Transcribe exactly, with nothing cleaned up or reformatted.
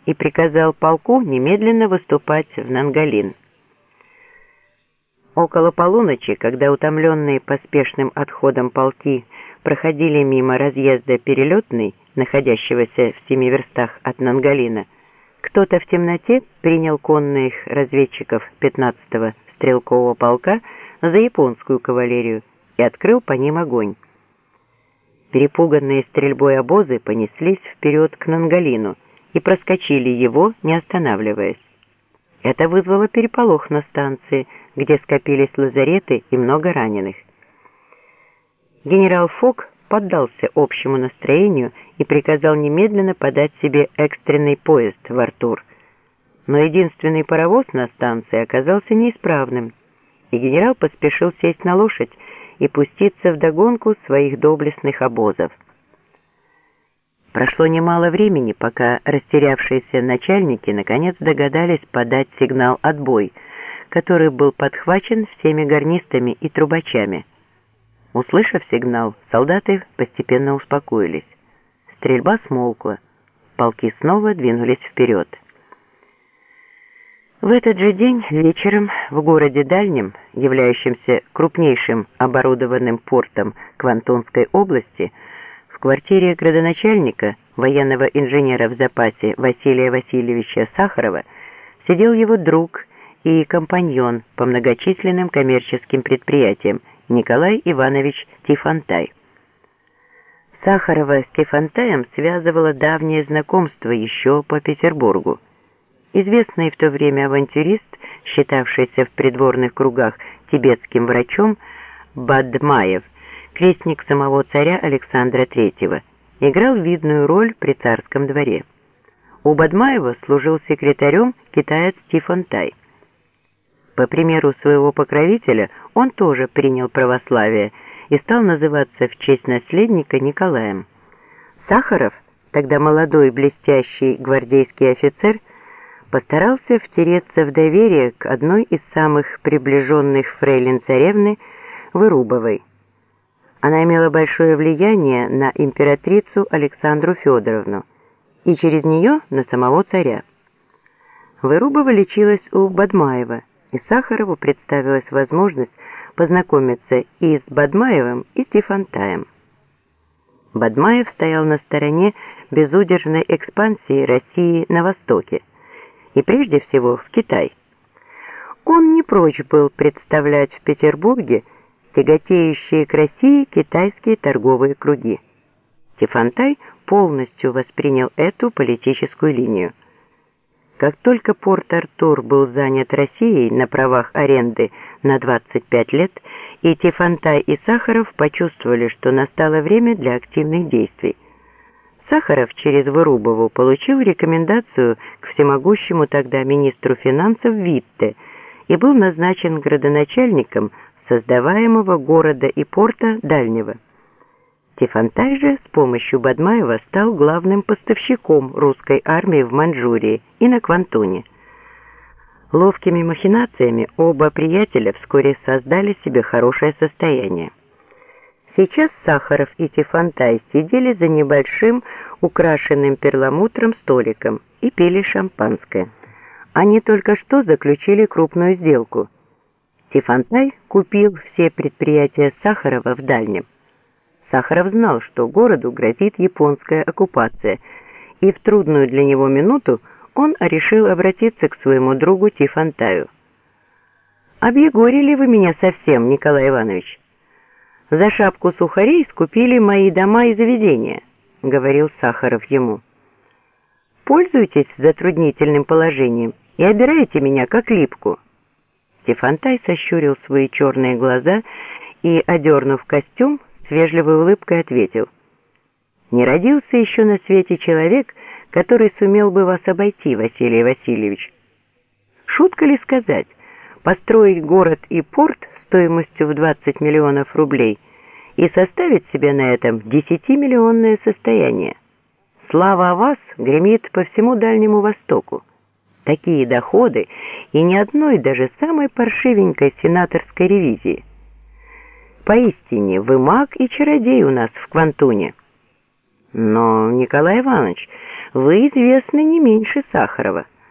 и приказал полку немедленно выступать в Нангалин. Около полуночи, когда утомленные поспешным отходом полки проходили мимо разъезда Перелетной, находящегося в семи верстах от Нангалина, кто-то в темноте принял конных разведчиков пятнадцатого стрелкового полка за японскую кавалерию и открыл по ним огонь. Перепуганные стрельбой обозы понеслись вперед к Нангалину и проскочили его, не останавливаясь. Это вызвало переполох на станции, где скопились лазареты и много раненых. Генерал Фок поддался общему настроению и приказал немедленно подать себе экстренный поезд в Артур. Но единственный паровоз на станции оказался неисправным, и генерал поспешил сесть на лошадь и пуститься вдогонку своих доблестных обозов. Прошло немало времени, пока растерявшиеся начальники наконец догадались подать сигнал «Отбой», который был подхвачен всеми гарнистами и трубачами. Услышав сигнал, солдаты постепенно успокоились. Стрельба смолкла. Полки снова двинулись вперед. В этот же день вечером в городе Дальнем, являющемся крупнейшим оборудованным портом Квантунской области, в квартире градоначальника, военного инженера в запасе Василия Васильевича Сахарова, сидел его друг и компаньон по многочисленным коммерческим предприятиям Николай Иванович Тифонтай. Сахарова с Тифонтаем связывало давнее знакомство еще по Петербургу. Известный в то время авантюрист, считавшийся в придворных кругах тибетским врачом, Бадмаев, крестник самого царя Александра Третьего, играл видную роль при царском дворе. У Бадмаева служил секретарем китаец Тифонтай. По примеру своего покровителя он тоже принял православие и стал называться в честь наследника Николаем. Сахаров, тогда молодой блестящий гвардейский офицер, постарался втереться в доверие к одной из самых приближенных фрейлин царевны Вырубовой. Она имела большое влияние на императрицу Александру Федоровну и через нее на самого царя. Вырубова лечилась у Бадмаева, и Сахарову представилась возможность познакомиться и с Бадмаевым, и с Тифонтаем. Бадмаев стоял на стороне безудержной экспансии России на Востоке, и прежде всего в Китай. Он не прочь был представлять в Петербурге тяготеющие к России китайские торговые круги. Тифонтай полностью воспринял эту политическую линию. Как только Порт-Артур был занят Россией на правах аренды на двадцать пять лет, и Тифонтай и Сахаров почувствовали, что настало время для активных действий. Сахаров через Вырубову получил рекомендацию к всемогущему тогда министру финансов Витте и был назначен градоначальником создаваемого города и порта Дальнего. Тифонтай же с помощью Бадмаева стал главным поставщиком русской армии в Маньчжурии и на Квантуне. Ловкими махинациями оба приятеля вскоре создали себе хорошее состояние. Сейчас Сахаров и Тифонтай сидели за небольшим украшенным перламутром столиком и пили шампанское. Они только что заключили крупную сделку. Тифонтай купил все предприятия Сахарова в Дальнем. Сахаров знал, что городу грозит японская оккупация, и в трудную для него минуту он решил обратиться к своему другу Тифонтаю. «Объегорили вы меня совсем, Николай Иванович. За шапку сухарей скупили мои дома и заведения», — говорил Сахаров ему. «Пользуйтесь затруднительным положением и обирайте меня как липку». Тифонтай сощурил свои черные глаза и, одернув костюм, с вежливой улыбкой ответил: «Не родился еще на свете человек, который сумел бы вас обойти, Василий Васильевич. Шутка ли сказать, построить город и порт стоимостью в двадцать миллионов рублей и составить себе на этом десятимиллионное состояние? Слава о вас гремит по всему Дальнему Востоку. Такие доходы и ни одной даже самой паршивенькой сенаторской ревизии. Поистине, вы маг и чародей у нас в Квантуне». «Но, Николай Иванович, вы известны не меньше Сахарова.